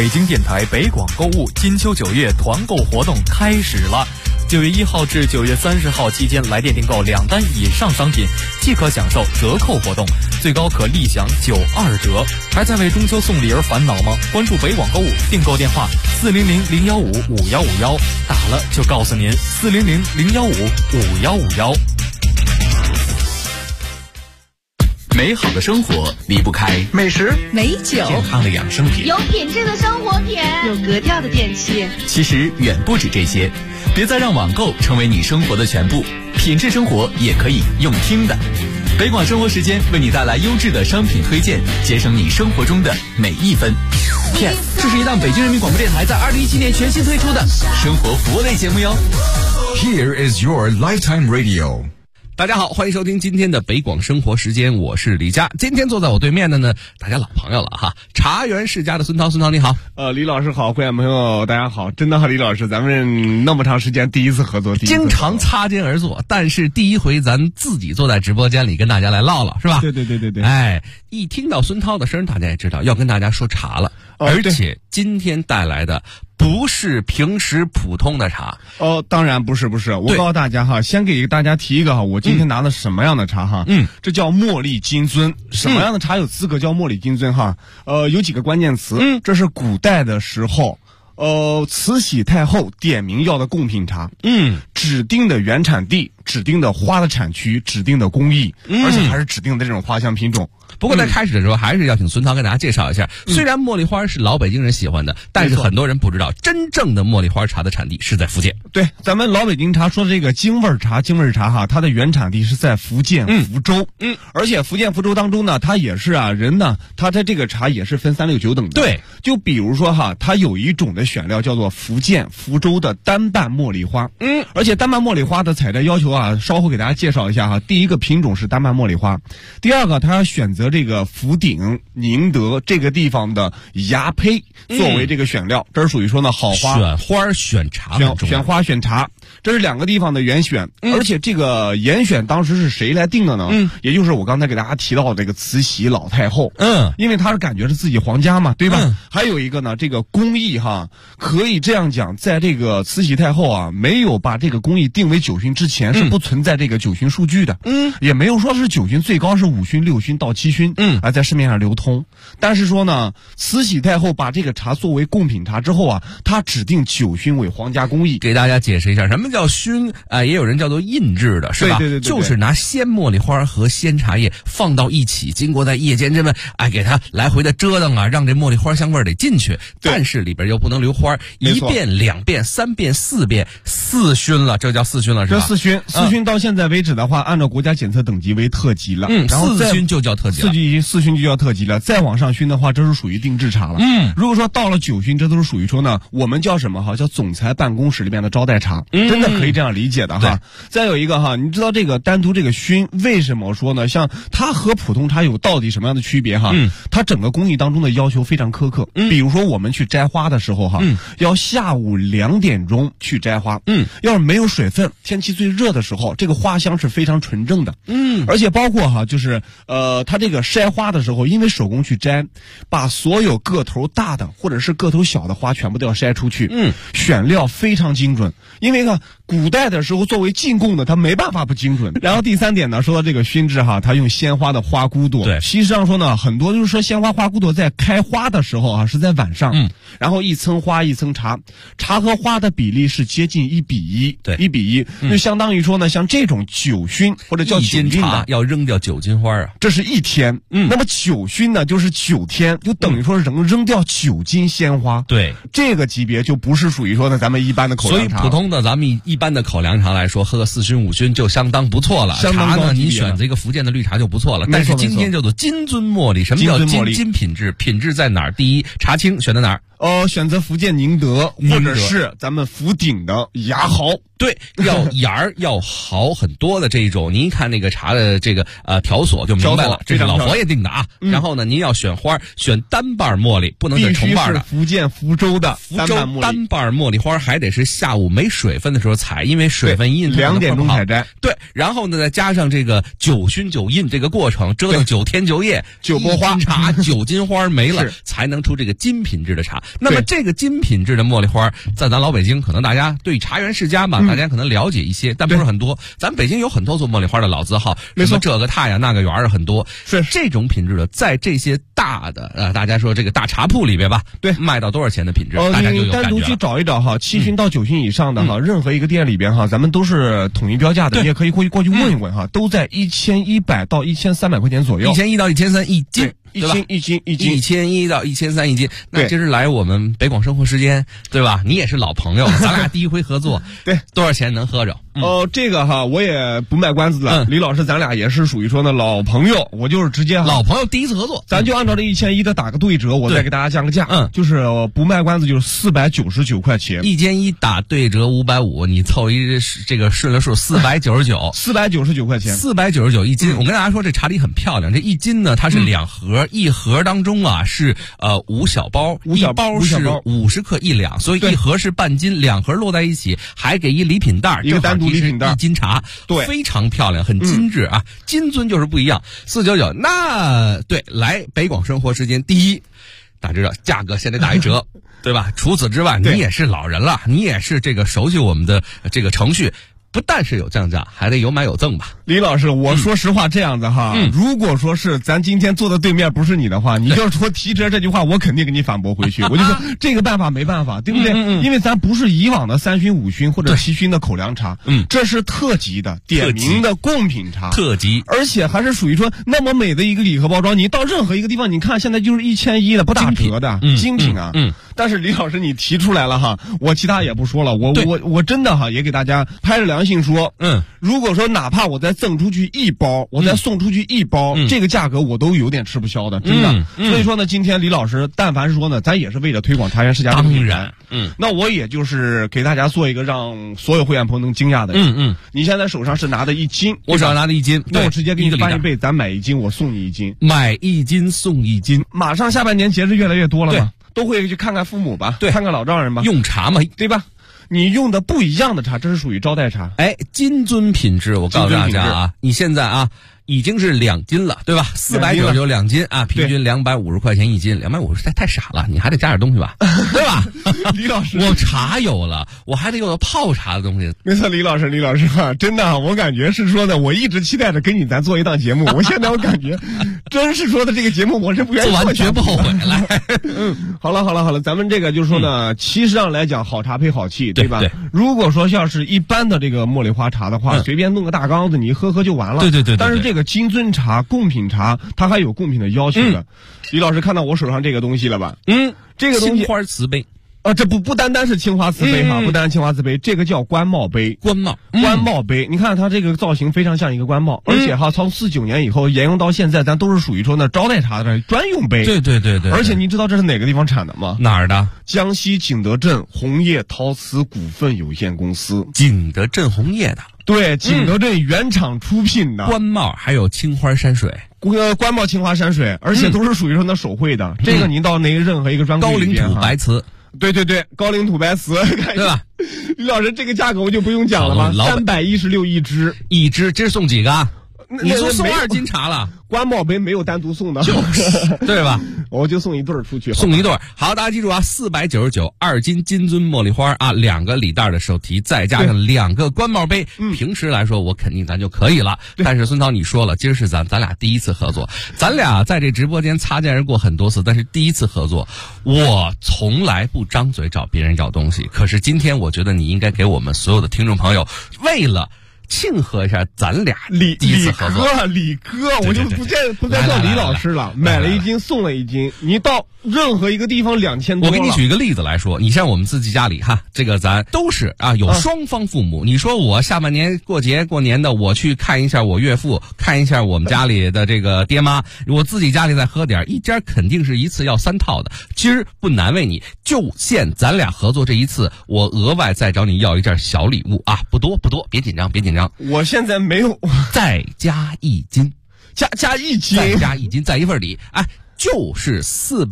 北京电台北广购物金秋9月团购活动开始了。9月1号至9月30号期间，来电订购2单以上商品，即可享受折扣活动，最高可立享92折。还在为中秋送礼而烦恼吗？关注北广购物，订购电话400-015-5151，打了就告诉您400-015-5151。 美好的生活离不开美食、 美酒、 健康的养生品， 有品质的生活品， 有格调的电器。 其实远不止这些，别再让网购成为你生活的全部，品质生活也可以用听的。北广生活时间为你带来优质的商品推荐，节省你生活中的每一分。Yes， 这是一档北京人民广播电台在2017年全新推出的生活服务类节目哟。 Here is your lifetime radio。 大家好，欢迎收听今天的北广生活时间，我是李佳。今天坐在我对面的呢，大家老朋友了哈，茶园世家的孙涛。孙涛你好。 李老师好，各位朋友大家好。真的李老师，咱们那么长时间第一次合作， 经常擦肩而坐，但是第一回咱自己坐在直播间里跟大家来唠唠，是吧？ 对。 哎，一听到孙涛的声，大家也知道要跟大家说茶了，而且今天带来的不是平时普通的茶当然不是，我告诉大家哈，先给大家提一个哈，我今天拿的什么样的茶哈？这叫茉莉金樽。什么样的茶有资格叫茉莉金樽哈？有几个关键词。这是古代的时候，慈禧太后点名要的贡品茶。指定的原产地、指定的花的产区、指定的工艺，而且还是指定的这种花香品种。 不过在开始的时候，还是要请孙涛跟大家介绍一下。虽然茉莉花是老北京人喜欢的，但是很多人不知道，真正的茉莉花茶的产地是在福建。 对，咱们老北京茶说的这个京味茶哈，它的原产地是在福建福州。而且福建福州当中呢，它也是人呢，它在这个茶也是分3、6、9等的。 对， 就比如说哈，它有一种的选料叫做福建福州的单瓣茉莉花。而且单瓣茉莉花的采摘要求稍后给大家介绍一下哈。第一个品种是单瓣茉莉花，第二个它要选择这个福鼎、宁德这个地方的芽胚作为这个选料，这是属于说呢好花。 选花选茶很重要， 选花选茶，这是2个地方的严选。而且这个严选当时是谁来定的呢？也就是我刚才给大家提到的这个慈禧老太后。因为她是感觉是自己皇家嘛，对吧？还有一个呢，这个工艺哈，可以这样讲，在这个慈禧太后没有把这个工艺定为9熏之前，是不存在这个9熏数据的。也没有说是9熏，最高是5熏、6熏到7熏。在市面上流通。但是说呢，慈禧太后把这个茶作为贡品茶之后她指定9熏为皇家工艺。给大家解释一下什么叫熏也有人叫做印制的，是吧？对， 就是拿鲜茉莉花和鲜茶叶放到一起，经过在夜间这么给它来回的折腾让这茉莉花香味得进去，但是里边又不能留花，1遍、2遍、3遍、4遍，4熏了，这叫4熏了，是吧？ 这4熏到现在为止的话，按照国家检测等级为特级了。然后 4熏就叫特级了。 4熏就叫特级了，再往上熏的话，这是属于定制茶了。如果说到了9熏，这都是属于说呢，我们叫什么哈？叫总裁办公室里面的招待茶，真的可以这样理解的哈。再有一个哈，你知道这个单独这个熏为什么说呢？像它和普通茶有到底什么样的区别哈？它整个工艺当中的要求非常苛刻。比如说我们去摘花的时候哈，要下午2点钟去摘花。要是没有水分，天气最热的时候，这个花香是非常纯正的。而且包括哈，就是它这个筛花的时候，因为手工去摘，把所有个头大的或者是个头小的花全部都要筛出去。选料非常精准，因为呢古代的时候作为进贡的，它没办法不精准。然后第3点呢，说到这个熏制哈，它用鲜花的花骨朵。对，实际上说呢，很多就是说鲜花花骨朵在开花的时候是在晚上。然后一层花一层茶，茶和花的比例是接近1比1。对，1比1，就相当于说呢，像这种9熏或者叫9熏的， 要扔掉9斤花这是1天。那么9熏呢，就是9天，就等于说扔掉9斤鲜花。对，这个级别就不是属于说呢咱们一般的口粮茶。 所以普通的咱们一般的口粮茶来说，喝个4熏5熏就相当不错了。茶呢，你选择一个福建的绿茶就不错了。但是今天叫做金樽茉莉，什么叫金品质？品质在哪儿？第一，茶青选择哪儿？ 选择福建宁德，或者是咱们福鼎的芽毫。 对，要芽儿要好很多的这一种。您一看那个茶的这个条索就明白了，这是老佛爷定的啊。然后呢，您要选花，选单瓣茉莉，不能选重瓣的。 福建福州的单瓣茉莉花还得是下午没水分的时候采，因为水分一印 2点钟采摘。 对，然后呢再加上这个9熏9印这个过程，折腾9天9夜，9波花茶9斤花没了，才能出这个金品质的茶。 那么这个金品质的茉莉花，在咱老北京，可能大家对茶园世家嘛，大家可能了解一些，但不是很多。咱北京有很多做茉莉花的老字号，什么这个太呀那个园儿很多。 是这种品质的，在这些大的大家说这个大茶铺里边吧， 对， 卖到多少钱的品质，大家就有感觉了。 你单独去找一找哈，7熏到9熏以上的哈，任何一个店里边哈，咱们都是统一标价的，你也可以过去问一问哈，都在1100到1300块钱左右 ，1100到1300一斤。 一斤 ，1100到1300一斤。那今儿来我们北广生活时间，对吧？你也是老朋友，咱俩第一回合作， 对， 多少钱能喝着？ 这个哈，我也不卖关子了。李老师，咱俩也是属于说呢老朋友，我就是直接老朋友第一次合作， 咱就按照这1100的打个对折，我再给大家降个价，就是不卖关子，就是499块钱 ，1100打对折550，你凑一这个顺了数，499块钱，499一斤。我跟大家说，这茶礼很漂亮，这一斤呢，它是2盒。一盒当中啊是5小包，一包是50克1两，所以一盒是半斤，2盒摞在一起，还给一礼品袋， 一个单独礼品袋， 一斤茶， 对， 非常漂亮，很精致啊。金樽就是不一样，499。那对，来北广生活时间，第一，大家知道价格现在打一折，对吧？除此之外，你也是老人了，你也是这个熟悉我们的这个程序。不但是有降价，还得有买有赠吧。 李老师，我说实话这样子哈，如果说是咱今天坐的对面不是你的话，你就说提折这句话，我肯定给你反驳回去。我就说这个办法没办法，对不对？因为咱不是以往的3熏5熏或者7熏的口粮茶，这是特级的点名的贡品茶， 特级， 而且还是属于说那么美的一个礼盒包装，你到任何一个地方，你看现在就是1100的不打折的精品啊。但是李老师你提出来了哈，我其他也不说了，我真的哈也给大家拍着良心说，如果说哪怕我再赠出去1包，我再送出去1包，这个价格我都有点吃不消的，真的。所以说呢，今天李老师但凡是说呢，咱也是为了推广茶园世家这个品牌，那我也就是给大家做一个让所有会员朋友能惊讶的，你现在手上是拿的1斤， 我手上拿的1斤， 那我直接给你翻一倍，咱买1斤，我送你1斤， 买1斤送1斤。 马上下半年节日越来越多了嘛，都会去看看父母吧， 对， 看看老丈人吧， 用茶嘛， 对吧？你用的不一样的茶，这是属于招待茶。 金樽品质，我告诉大家啊，你现在啊已经是2斤了，对吧？499 2斤啊，平均250块钱1斤，250太傻了，你还得加点东西吧，对吧？ 李老师， 我茶有了，我还得有泡茶的东西。 没错，李老师啊，真的，我感觉是说的，我一直期待着跟你咱做一档节目，我现在我感觉真是说的这个节目我是不愿意做完绝不后悔。来， 好了，咱们这个就是说呢，其实上来讲，好茶配好气，对吧？ 对。 如果说要是一般的这个茉莉花茶的话，随便弄个大缸子，你喝就完了。 对。 但是这个金樽茶、贡品茶，它还有贡品的要求的。李老师看到我手上这个东西了吧？这个东西青花瓷杯。 这不单单是青花瓷杯哈，不单单青花瓷杯，这个叫官帽杯。官帽杯，你看它这个造型非常像一个官帽，而且哈，从49年以后沿用到现在，咱都是属于说呢招待茶的专用杯。对。而且你知道这是哪个地方产的吗？ 哪儿的？ 江西景德镇红叶陶瓷股份有限公司。 景德镇红叶的。 对，景德镇原厂出品的。 官帽还有青花山水。 官帽青花山水，而且都是属于说呢手绘的。这个您到任何一个专柜里边， 高岭土白瓷。 对，高岭土白瓷， 对吧？ 李老师，这个价格我就不用讲了吧？316一支， 这是送几个？你就送2斤茶了。 官帽杯没有单独送的， 对吧？ 我就送1对出去， 送1对。好，大家记住啊，499 2斤金樽茉莉花啊，2个礼袋的手提，再加上2个官帽杯。平时来说，我肯定咱就可以了。但是孙涛，你说了，今儿是咱俩第一次合作，咱俩在这直播间擦肩而过很多次，但是第一次合作，我从来不张嘴找别人找东西。可是今天，我觉得你应该给我们所有的听众朋友，为了庆贺一下咱俩第一次合作， 李哥，我就不再叫李老师了。买了1斤送了1斤，你到任何一个地方2000多。 我给你举一个例子来说，你像我们自己家里哈，这个咱都是啊有双方父母。你说我下半年过节过年的，我去看一下我岳父，看一下我们家里的这个爹妈，我自己家里再喝点，一家肯定是一次要3套的。今儿不难为你，就限咱俩合作这一次，我额外再找你要一件小礼物啊，不多，别紧张。 我现在没有， 再加1斤， 加1斤， 再加1斤，再一份礼，就是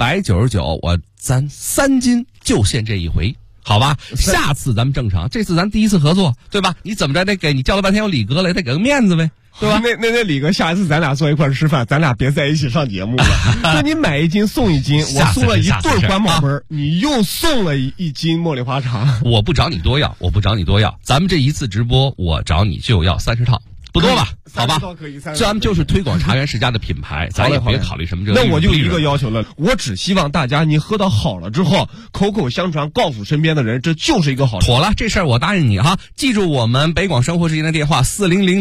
499，咱3斤就限这一回，好吧？下次咱们正常，这次咱第一次合作，对吧？你怎么着得给你叫了半天有礼格了，得给个面子呗。 对吧？那李哥，下一次咱俩坐一块吃饭，咱俩别在一起上节目了。就你买1斤送1斤，我送了1对官帽杯，你又送了1斤茉莉花茶。 我不找你多要，咱们这一次直播，我找你就要30套。不多吧，好吧，咱们就是推广茶园世家的品牌，咱也别考虑什么这个。 那我就一个要求了，我只希望大家你喝到好了之后，口口相传，告诉身边的人，这就是一个好。 妥了，这事儿我答应你哈。记住我们北广生活时间的电话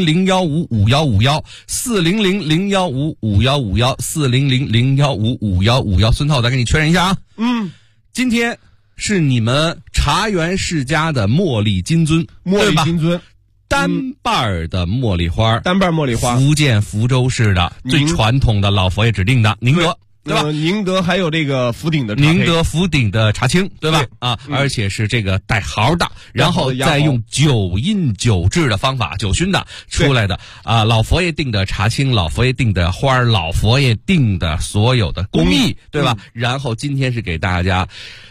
：400-015-5151，400-015-5151，400-015-5151。孙涛，我再给你确认一下啊。今天是你们茶园世家的茉莉金樽，单瓣的茉莉花，福建福州市的最传统的老佛爷指定的宁德，对吧？ 宁德还有这个福鼎的茶青，对吧？而且是这个带毫的，然后再用9印9制的方法9熏的出来的老佛爷定的茶青，老佛爷定的花，老佛爷定的所有的工艺，对吧？然后今天是给大家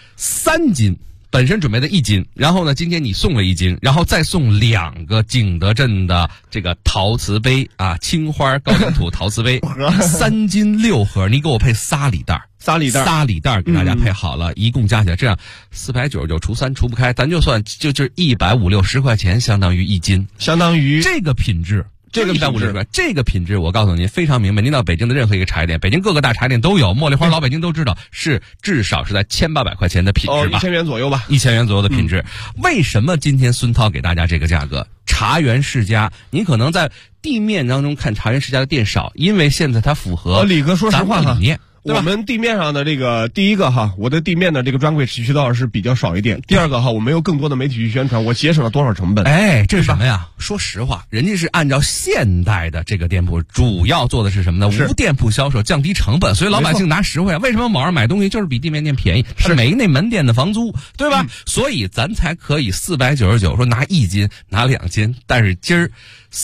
3斤。本身准备的1斤，然后呢，今天你送了1斤，然后再送2个景德镇的这个陶瓷杯青花高岭土陶瓷杯，3斤6盒，你给我配仨礼袋给大家配好了，一共加起来这样499除3除不开，咱就算就150-160块钱，相当于1斤， 相当于这个品质。这个150块，这个品质我告诉您非常明白。您到北京的任何一个茶叶店，北京各个大茶叶店都有茉莉花，老北京都知道是至少是在1800块钱的品质吧，1000 元左右吧 ，1000元左右的品质。为什么今天孙涛给大家这个价格？茶园世家，您可能在地面当中看茶园世家的店少，因为现在它符合李哥说实话理念。 我们地面上的这个第一个我的地面的这个专柜渠道是比较少一点。第二个我没有更多的媒体去宣传，我节省了多少成本？ 这是什么呀？说实话，人家是按照现代的这个店铺，主要做的是什么呢？无店铺销售，降低成本，所以老百姓拿实惠。为什么网上买东西就是比地面店便宜？是没那门店的房租，对吧？所以咱才可以499说拿1斤，拿2斤，但是今儿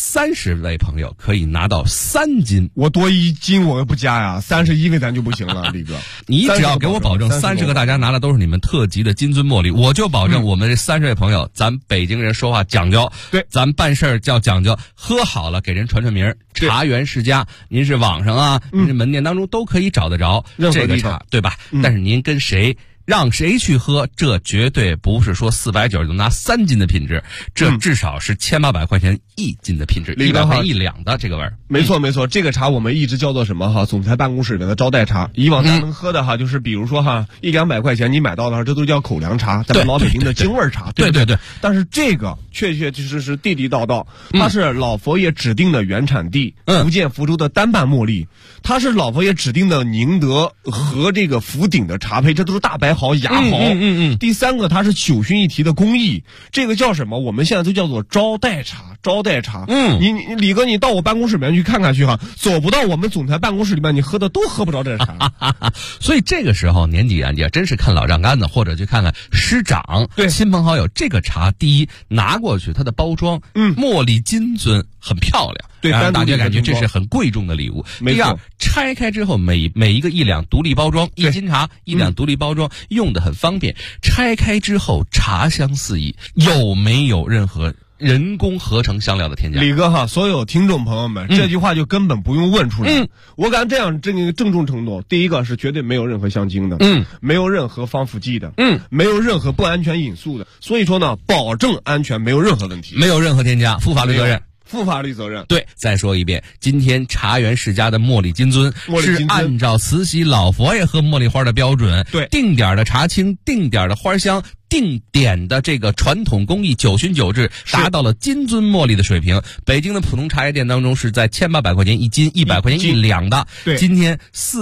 30位朋友可以拿到3斤， 我多1斤我又不加呀，31位咱就不行了，李哥。 你只要给我保证30个大家拿的都是你们特级的金樽茉莉，我就保证我们这30位朋友，咱北京人说话讲究， 对， 咱办事叫讲究，喝好了给人传名，茶园世家，您是网上您是门店当中都可以找得着这个茶，对吧？但是您跟谁？让谁去喝？这绝对不是说499拿3斤的品质，这至少是1800块钱1斤的品质，100块1两的这个味儿。 没错，这个茶我们一直叫做什么总裁办公室里面的招待茶。以往咱能喝的就是比如说100-200块钱你买到的，这都叫口粮茶，咱们老北京的京味茶，对。但是这个确实是地地道道，它是老佛爷指定的原产地，福建福州的单瓣茉莉，它是老佛爷指定的宁德和这个福鼎的茶胚，这都是大白毫、芽毫。第3个，它是9熏1提的工艺，这个叫什么？我们现在都叫做招待茶。你李哥，你到我办公室里面去看看去走不到我们总裁办公室里面，你喝的都喝不着这茶。 所以这个时候年纪真是看老丈杆子，或者去看看师长、亲朋好友。这个茶第一拿过去，它的包装，茉莉金樽很漂亮。 对， 大家感觉这是很贵重的礼物。第二，拆开之后每一个1两独立包装，1斤茶1两独立包装，用的很方便。拆开之后茶香四溢，有没有任何人工合成香料的添加？ 李哥所有听众朋友们，这句话就根本不用问出来。我敢这样郑重承诺，第一个是绝对没有任何香精的，没有任何防腐剂的，没有任何不安全因素的。所以说呢，保证安全，没有任何问题， 没有任何添加，负法律责任。 负法律责任。 对，再说一遍，今天茶园世家的茉莉金樽是按照慈禧老佛爷喝茉莉花的标准， 对， 定点的茶青，定点的花香，定点的这个传统工艺9熏9制，达到了金樽茉莉的水平。北京的普通茶叶店当中是在1800块钱1斤，100块钱1两的。 对， 今天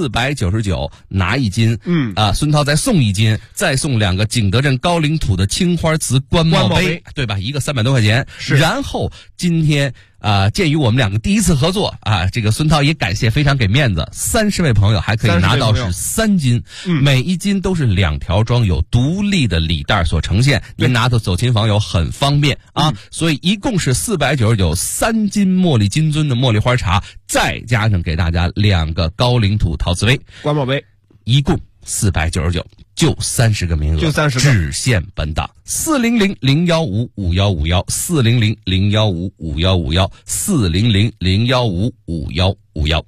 499拿1斤，孙涛再送1斤，再送2个景德镇高岭土的青花瓷官帽杯，对吧？一个300多块钱。 是， 然后今天鉴于我们2个第一次合作这个孙涛也感谢，非常给面子，30位朋友还可以拿到是3斤，每1斤都是2条装有独立的礼袋所呈现，您拿到走亲访友很方便所以一共是499 3斤茉莉金樽的茉莉花茶，再加上给大家2个高岭土陶瓷杯、 官帽杯， 一共499。 就30个名额， 就30个， 只限本档。400-015-5151，400-015-5151，400-015-5151。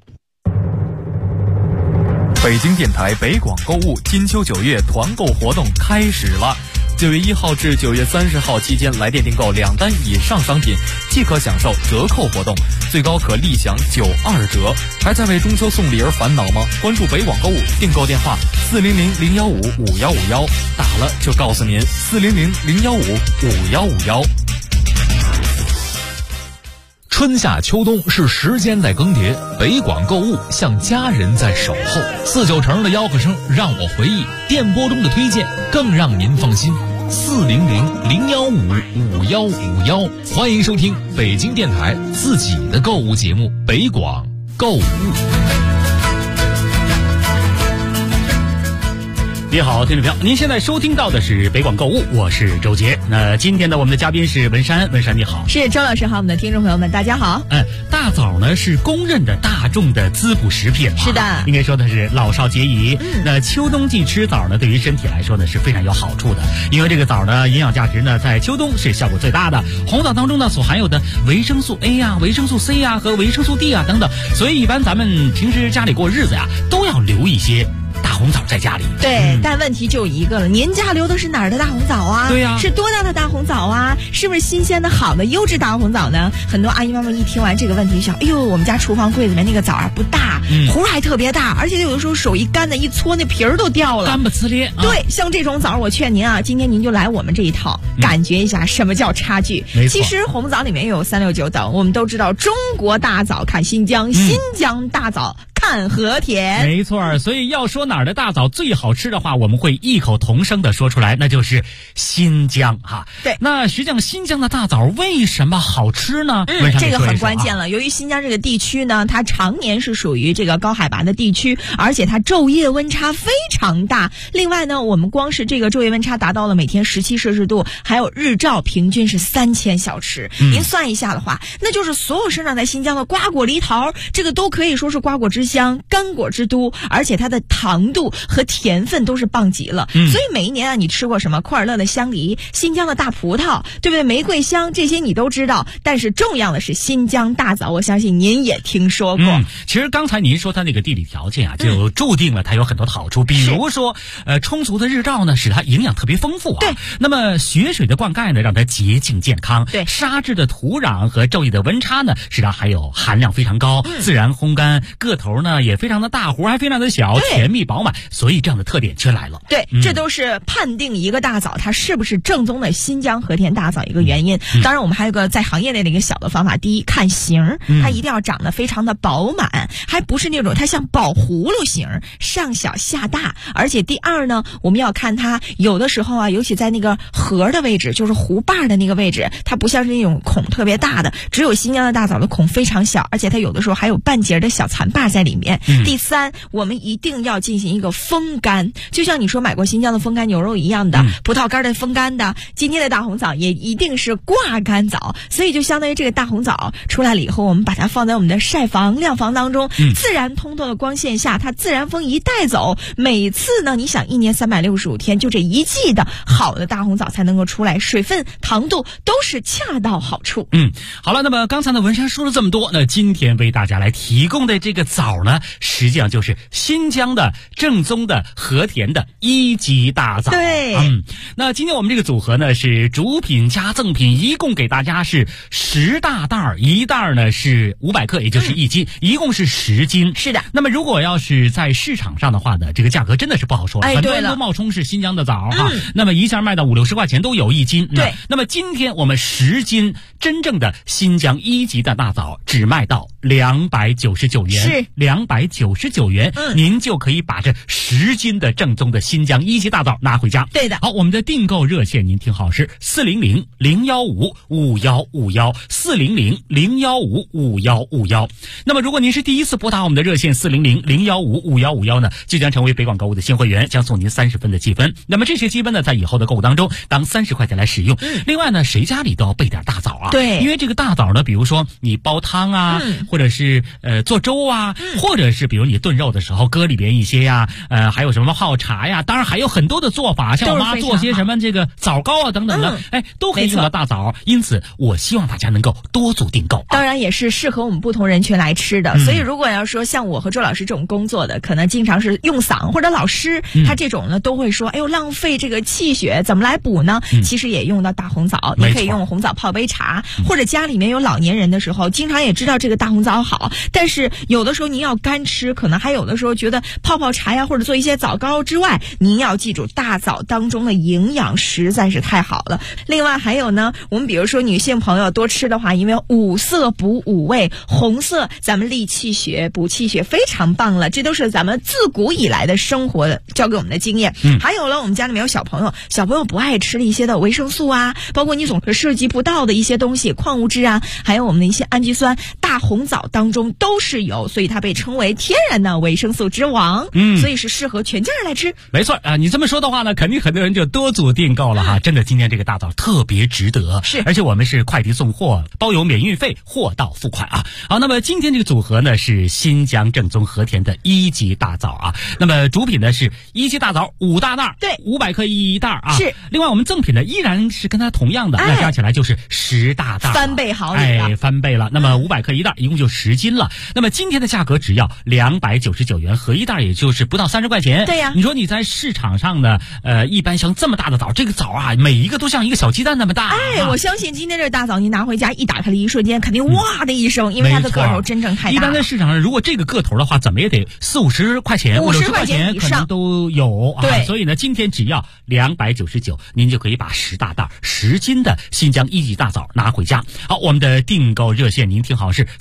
北京电台北广购物金秋9月团购活动开始了。9月1号至9月30号期间，来电订购2单以上商品即可享受折扣活动，最高可立享92折。还在为中秋送礼而烦恼吗？关注北广购物订购电话400-015-5151，打了就告诉您400-015-5151。 春夏秋冬是时间在更迭，北广购物像家人在守候。49城的吆喝声让我回忆，电波中的推荐更让您放心。400-015-5151，欢迎收听北京电台自己的购物节目北广购物。 你好，听众朋友，您现在收听到的是北广购物，我是周杰。那今天呢，我们的嘉宾是文山，文山你好。 是周老师好，我们的听众朋友们大家好。 大枣呢是公认的大众的滋补食品嘛， 是的， 应该说的是老少皆宜。那秋冬季吃枣呢，对于身体来说呢是非常有好处的，因为这个枣呢营养价值呢在秋冬是效果最大的。红枣当中呢所含有的维生素 A 呀、维生素 C 呀和维生素 D 啊等等，所以一般咱们平时家里过日子呀都要留一些大红枣在家里。 对，但问题就一个了，您家留的是哪儿的大红枣啊？ 对呀， 是多大的大红枣啊？是不是新鲜的好的优质大红枣呢？很多阿姨妈妈一听完这个问题想，哎呦，我们家厨房柜子里面那个枣啊不大，核还特别大，而且有的时候手一干的一搓那皮儿都掉了， 干巴呲咧。 对，像这种枣我劝您啊，今天您就来我们这一套，感觉一下什么叫差距。其实红枣里面有369等，我们都知道中国大枣看新疆，新疆大枣看和田。 没错，所以要说哪儿的大枣最好吃的话，我们会异口同声的说出来，那就是新疆哈。 对， 那实际上新疆的大枣为什么好吃呢？ 这个很关键了。由于新疆这个地区呢，它常年是属于这个高海拔的地区，而且它昼夜温差非常大。另外呢，我们光是这个昼夜温差达到了每天17摄氏度，还有日照平均是3000小时。您算一下的话，那就是所有生长在新疆的瓜果梨桃，这个都可以说是瓜果之乡、干果之都，而且它的糖度和甜分都是棒极了。所以每一年啊，你吃过什么库尔勒的香梨、新疆的大葡萄，对不对？玫瑰香这些你都知道，但是重要的是新疆大枣，我相信您也听说过。 其实刚才您说它那个地理条件啊，就注定了它有很多的好处，比如说充足的日照呢，使它营养特别丰富啊。 对， 那么雪水的灌溉呢，让它洁净健康。 对， 沙质的土壤和昼夜的温差呢，使它还有含量非常高，自然烘干，个头呢也非常的大，核还非常的小，甜蜜饱满，所以这样的特点却来了。 对，这都是判定一个大枣它是不是正宗的新疆和田大枣一个原因。当然我们还有个在行业内的一个小的方法，第一看形，它一定要长得非常的饱满，还不是那种它像宝葫芦形，上小下大。而且第二呢，我们要看它有的时候啊，尤其在那个核的位置，就是弧把的那个位置，它不像是那种孔特别大的，只有新疆的大枣的孔非常小，而且它有的时候还有半截的小残把在里面。第三，我们一定要进行一个风干，就像你说买过新疆的风干牛肉一样的，葡萄干的风干的，今天的大红枣也一定是挂干枣，所以就相当于这个大红枣出来了以后，我们把它放在我们的晒房、晾房当中，自然通透的光线下，它自然风一带走，每次呢，你想1年365天，就这一季的好的大红枣才能够出来，水分、糖度都是恰到好处。 好了，那么刚才呢文山说了这么多，那今天为大家来提供的这个枣呢，实际上就是新疆的正宗的和田的1级大枣。 对， 那今天我们这个组合呢是主品加赠品，一共给大家是10大袋，一袋呢是500克，也就是1斤，一共是10斤。 是的。 那么如果要是在市场上的话呢，这个价格真的是不好说了，很多人都冒充是新疆的枣哈，那么一下卖到50-60块钱都有1斤。 对。 那么今天我们10斤真正的新疆1级的大枣只卖到299元， 是 299元，您就可以把这10斤的正宗的新疆1级大枣拿回家。 对的。 好，我们的订购热线您听好是400-015-5151，400-015-5151。那么如果您是第一次拨打我们的热线400-015-5151呢，就将成为北广购物的新会员，将送您30分的积分。那么这些积分呢，在以后的购物当中当30块钱来使用。另外呢，谁家里都要备点大枣啊。 对， 因为这个大枣呢，比如说你煲汤啊，或者是做粥啊， 或者是比如你炖肉的时候搁里边一些呀，还有什么泡茶呀，当然还有很多的做法，像我妈做些什么这个枣糕啊等等的，都可以用到大枣。因此我希望大家能够多组订购。 当然也是适合我们不同人群来吃的，所以如果要说像我和周老师这种工作的，可能经常是用嗓，或者老师他这种呢都会说，哎呦浪费这个气血，怎么来补呢？其实也用到大红枣，你可以用红枣泡杯茶，或者家里面有老年人的时候，经常也知道这个大红枣好，但是有的时候您要干吃，可能还有的时候觉得泡泡茶呀，或者做一些枣糕之外，您要记住大枣当中的营养实在是太好了。另外还有呢，我们比如说女性朋友多吃的话，因为五色补五味，红色咱们利气血补气血非常棒了，这都是咱们自古以来的生活教给我们的经验。还有了我们家里面有小朋友不爱吃的一些的维生素啊，包括你总是涉及不到的一些东西，矿物质啊，还有我们的一些氨基酸，大红枣当中都是有，所以它被称为天然的维生素之王。所以是适合全家人来吃。 没错啊，你这么说的话呢，肯定很多人就多组订购了哈。真的，今天这个大枣特别值得，是，而且我们是快递送货，包邮免运费，货到付款啊。好，那么今天这个组合呢是新疆正宗和田的1级大枣啊。那么主品呢是1级大枣5大袋，对，500克一袋啊。是。另外我们赠品呢依然是跟它同样的，那加起来就是10大袋， 翻倍好礼了， 翻倍了。那么500克一袋，一共就10斤了。那么今天的价格只要299元，合一袋也就是不到30块钱。对呀，你说你在市场上呢，一般像这么大的枣，这个枣啊，每一个都像一个小鸡蛋那么大。 我相信今天这大枣您拿回家一打开的一瞬间，肯定哇的一声，因为它的个头真正太大了。 一般在市场上，如果这个个头的话，怎么也得40-50块钱，50块钱可能都有啊。对，所以呢，今天只要299，您就可以把10大袋10斤的新疆1级大枣拿回家。好，我们的订购热线您听好是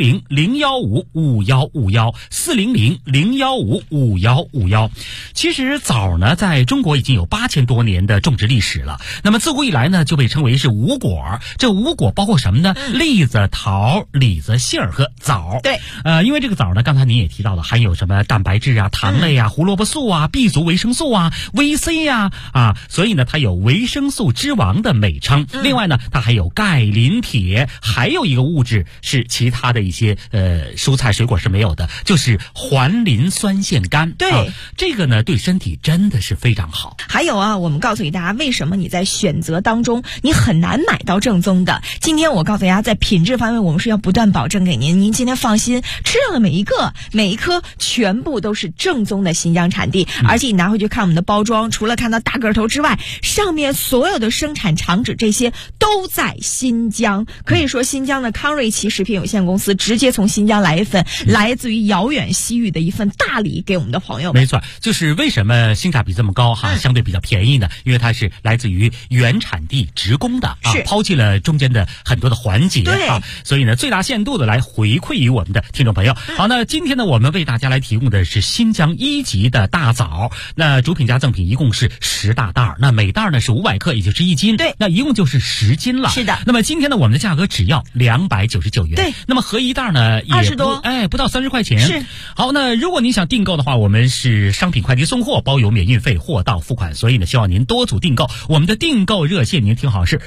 400-015-5151，400-015-5151。其实枣呢，在中国已经有8000多年的种植历史了。那么自古以来呢，就被称为是五果。这五果包括什么呢？栗子、桃、李子、杏儿和枣。对，因为这个枣呢，刚才您也提到了，含有什么蛋白质啊、糖类啊、胡萝卜素啊、B 族维生素啊、VC 啊，所以呢，它有维生素之王的美称。另外呢，它还有钙、磷、铁，还有一个物质是其他的一些蔬菜水果是没有的，就是环磷酸腺苷。对，这个呢对身体真的是非常好。 还有啊，我们告诉给大家，为什么你在选择当中你很难买到正宗的。今天我告诉大家，在品质方面我们是要不断保证给您，您今天放心，吃上的每一颗全部都是正宗的新疆产地。而且你拿回去看我们的包装，除了看到大个头之外，上面所有的生产厂址这些都在新疆。可以说新疆的康瑞奇食品有限公司直接从新疆来一份来自于遥远西域的一份大礼给我们的朋友们。 没错，就是为什么性价比这么高哈，相对比较便宜呢？因为它是来自于原产地直供的啊，抛弃了中间的很多的环节啊，所以呢最大限度的来回馈于我们的听众朋友。好，那今天呢我们为大家来提供的是新疆1级的大枣，那主品加赠品一共是10大袋，那每袋呢是500克，也就是1斤，对，那一共就是10斤了。是的，那么今天呢我们的价格只要299元，对，那么合一袋呢也20多，不到30块钱。是，好，那如果您想订购的话，我们是商品快递送货，包邮免运费，货到付款，所以呢希望您多组订购。我们的订购热线您听好是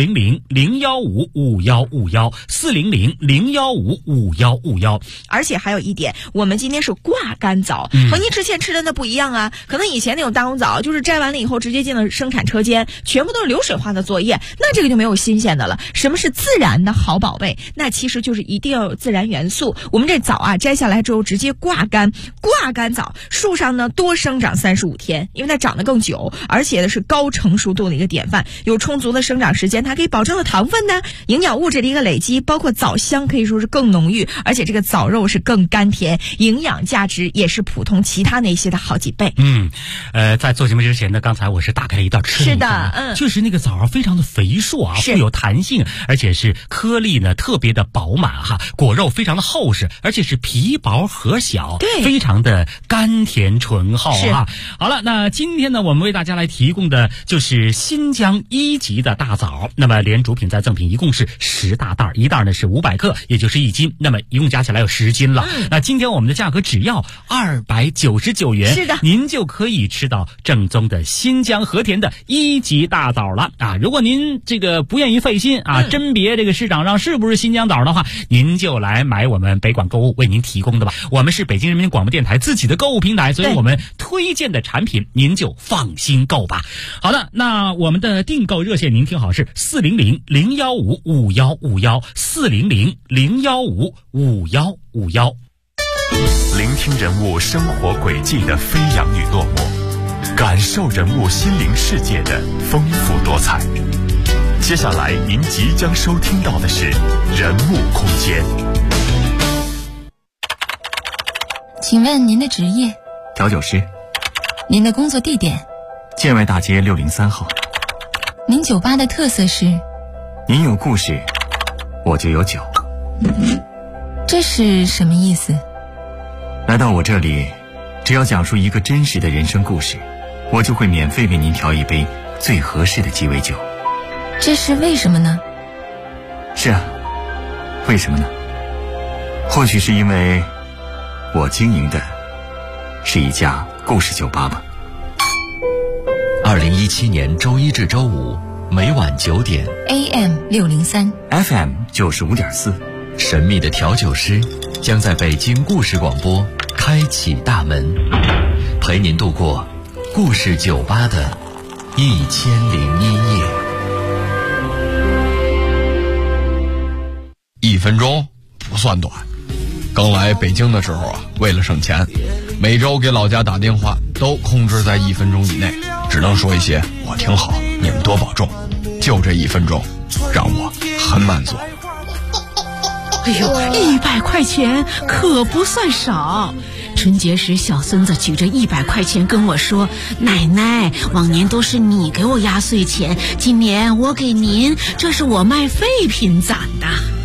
400-015-5151，400-015-5151。 而且还有一点，我们今天是挂干枣，和您之前吃的那不一样啊。可能以前那种大红枣就是摘完了以后直接进了生产车间，全部都是流水化的作业，那这个就没有新鲜的了。什么是自然的好宝贝？那其实就是一定要有自然元素。我们这枣啊摘下来之后直接挂干枣，树上呢多生长35天，因为它长得更久，而且呢是高成熟度的一个典范，有充足的生长时间，它可以保证了糖分呢、营养物质的一个累积，包括枣香可以说是更浓郁，而且这个枣肉是更甘甜，营养价值也是普通其他那些的好几倍。 在做节目之前呢，刚才我是打开了一道吃。是的，就是那个枣非常的肥硕啊，富有弹性，而且是颗粒呢特别的饱满哈，果肉非常的厚实，而且是皮薄核小，对，非常的甘甜醇厚啊。好了，那今天呢我们为大家来提供的就是新疆1级的大枣，那么连主品再赠品一共是10大袋，一袋呢是500克，也就是1斤，那么一共加起来有10斤了。那今天我们的价格只要299元，是的，您就可以吃到正宗的新疆和田的1级大枣了啊！如果您这个不愿意费心啊，甄别这个市场上是不是新疆枣的话，您就来买我们北广购物为您您提供的吧。我们是北京人民广播电台自己的购物平台，所以我们推荐的产品您就放心购吧。好的，那我们的订购热线您听好，是400-015-5151，400-015-5151。 聆听人物生活轨迹的飞扬与落寞，感受人物心灵世界的丰富多彩。接下来您即将收听到的是人物空间。 请问您的职业？ 调酒师。 您的工作地点？ 建外大街603号。 您酒吧的特色是？ 您有故事，我就有酒。 这是什么意思？ 来到我这里，只要讲述一个真实的人生故事，我就会免费为您调一杯最合适的鸡尾酒。 这是为什么呢？ 是啊，为什么呢？或许是因为我经营的是一家故事酒吧吧。 2017年周一至周五每晚9点 AM 603 FM 95.4， 神秘的调酒师将在北京故事广播开启大门，陪您度过故事酒吧的1001夜。 1分钟不算短。刚来北京的时候啊，为了省钱，每周给老家打电话都控制在1分钟以内，只能说一些我挺好，你们多保重。就这1分钟，让我很满足。 哎呦，100块钱可不算少。春节时，小孙子举着100块钱跟我说：“奶奶，往年都是你给我压岁钱，今年我给您，这是我卖废品攒的。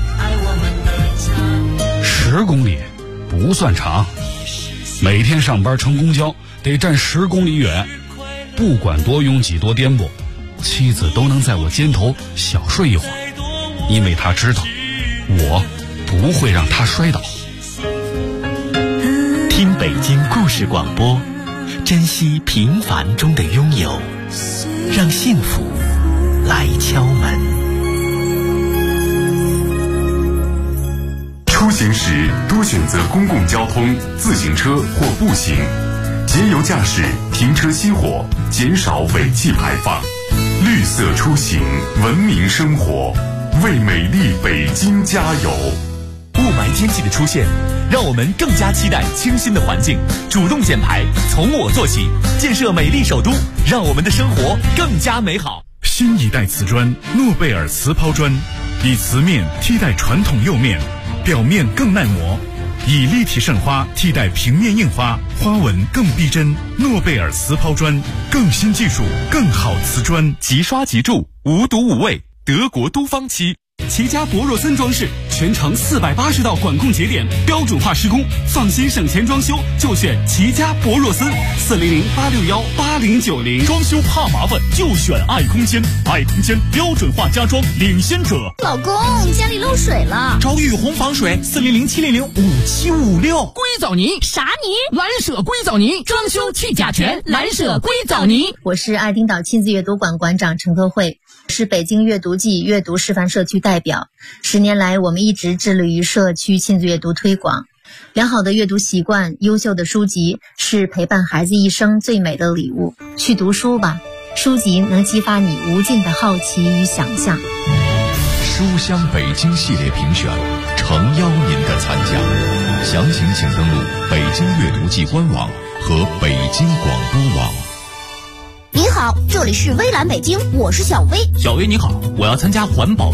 ”10公里不算长，每天上班乘公交得站10公里远，不管多拥挤多颠簸，妻子都能在我肩头小睡一会儿，因为她知道我不会让她摔倒。 听北京故事广播，珍惜平凡中的拥有，让幸福来敲门。 出行时多选择公共交通、自行车或步行，节油驾驶，停车熄火，减少尾气排放。绿色出行，文明生活，为美丽北京加油。 雾霾天气的出现，让我们更加期待清新的环境，主动减排，从我做起，建设美丽首都，让我们的生活更加美好。 新一代瓷砖诺贝尔瓷抛砖，以瓷面替代传统釉面，表面更耐磨，以立体渗花替代平面印花，花纹更逼真。诺贝尔瓷抛砖，更新技术，更好瓷砖， 即刷即住，无毒无味，德国都方漆。 齐家博若森装饰，全程480道管控节点，标准化施工，放心省钱装修就选齐家博若森，400-861-8090。 装修怕麻烦就选爱空间，爱空间标准化家装领先者。 老公，家里漏水了， 找雨虹防水，400-700-5756。 硅藻泥啥泥？ 蓝舍硅藻泥，装修去甲醛，蓝舍硅藻泥。 我是爱丁岛亲子阅读馆馆长陈科慧，是北京阅读季阅读示范社区代表。10年来，我们一直致力于社区亲子阅读推广。良好的阅读习惯，优秀的书籍是陪伴孩子一生最美的礼物。去读书吧，书籍能激发你无尽的好奇与想象。 书香北京系列评选，诚邀您的参加。详情请登录北京阅读季官网和北京广播网。 您好，这里是微蓝北京，我是小薇。 小薇你好，我要参加环保